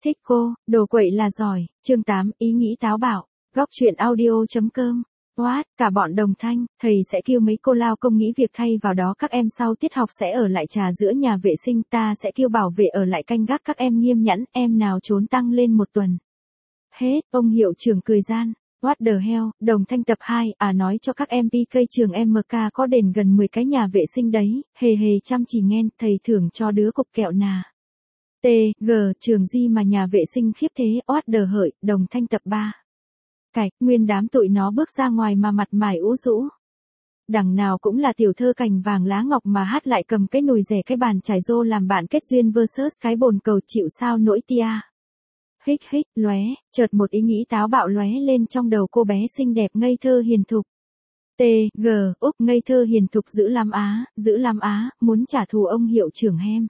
Thích cô, đồ quậy là giỏi, chương 8, ý nghĩ táo bạo, góc truyện audio.com. What, cả bọn đồng thanh, thầy sẽ kêu mấy cô lao công nghĩ việc thay vào đó các em sau tiết học sẽ ở lại trà giữa nhà vệ sinh, ta sẽ kêu bảo vệ ở lại canh gác các em nghiêm nhẫn, em nào trốn tăng lên 1 tuần. Hết, ông hiệu trưởng cười gian. What the hell, đồng thanh tập 2, nói cho các em PK trường MK có đền gần 10 cái nhà vệ sinh đấy, hề hề chăm chỉ nghen, thầy thưởng cho đứa cục kẹo nà. T.G. trường gì mà nhà vệ sinh khiếp thế, oát đờ hợi, đồng thanh tập 3. Cạch, nguyên đám tụi nó bước ra ngoài mà mặt mày ú rũ. Đằng nào cũng là tiểu thơ cành vàng lá ngọc mà hát lại cầm cái nồi rẻ cái bàn trải rô làm bạn kết duyên versus cái bồn cầu chịu sao nỗi tia. Hích hích, lóe, chợt một ý nghĩ táo bạo lóe lên trong đầu cô bé xinh đẹp ngây thơ hiền thục. T.G. Úc ngây thơ hiền thục dữ lắm á, muốn trả thù ông hiệu trưởng hem.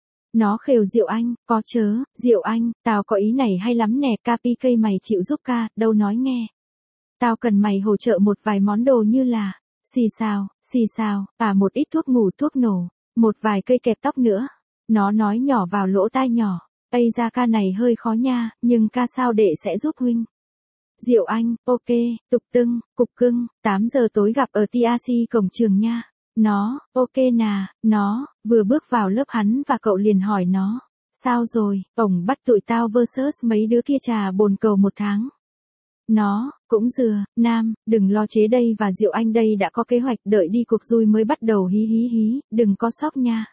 Nó khều Diệu Anh, có chớ, Diệu Anh, tao có ý này hay lắm nè, KPK mày chịu giúp ca, đâu nói nghe. Tao cần mày hỗ trợ một vài món đồ như là, xì xào, một ít thuốc ngủ thuốc nổ, một vài cây kẹp tóc nữa. Nó nói nhỏ vào lỗ tai nhỏ, Ây ra ca này hơi khó nha, nhưng ca sao đệ sẽ giúp huynh. Diệu Anh, ok, tục tưng, cục cưng, 8 giờ tối gặp ở TRC cổng trường nha. Nó, ok nà, nó, vừa bước vào lớp hắn và cậu liền hỏi nó. Sao rồi, ổng bắt tụi tao versus mấy đứa kia trà bồn cầu 1 tháng. Nó, cũng dừa, Nam, đừng lo chế đây và Diệu Anh đây đã có kế hoạch đợi đi cuộc vui mới bắt đầu hí, đừng có sốc nha.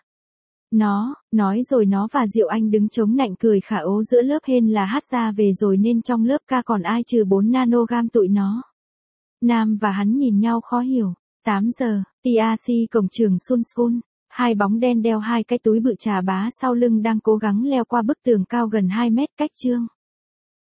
Nó, nói rồi nó và Diệu Anh đứng chống nạnh cười khả ố giữa lớp hên là hát ra về rồi nên trong lớp ca còn ai trừ 4 nanogam tụi nó. Nam và hắn nhìn nhau khó hiểu. 8 giờ, TRC cổng trường Sun School, 2 bóng đen đeo 2 cái túi bự trà bá sau lưng đang cố gắng leo qua bức tường cao gần 2 mét cách chương.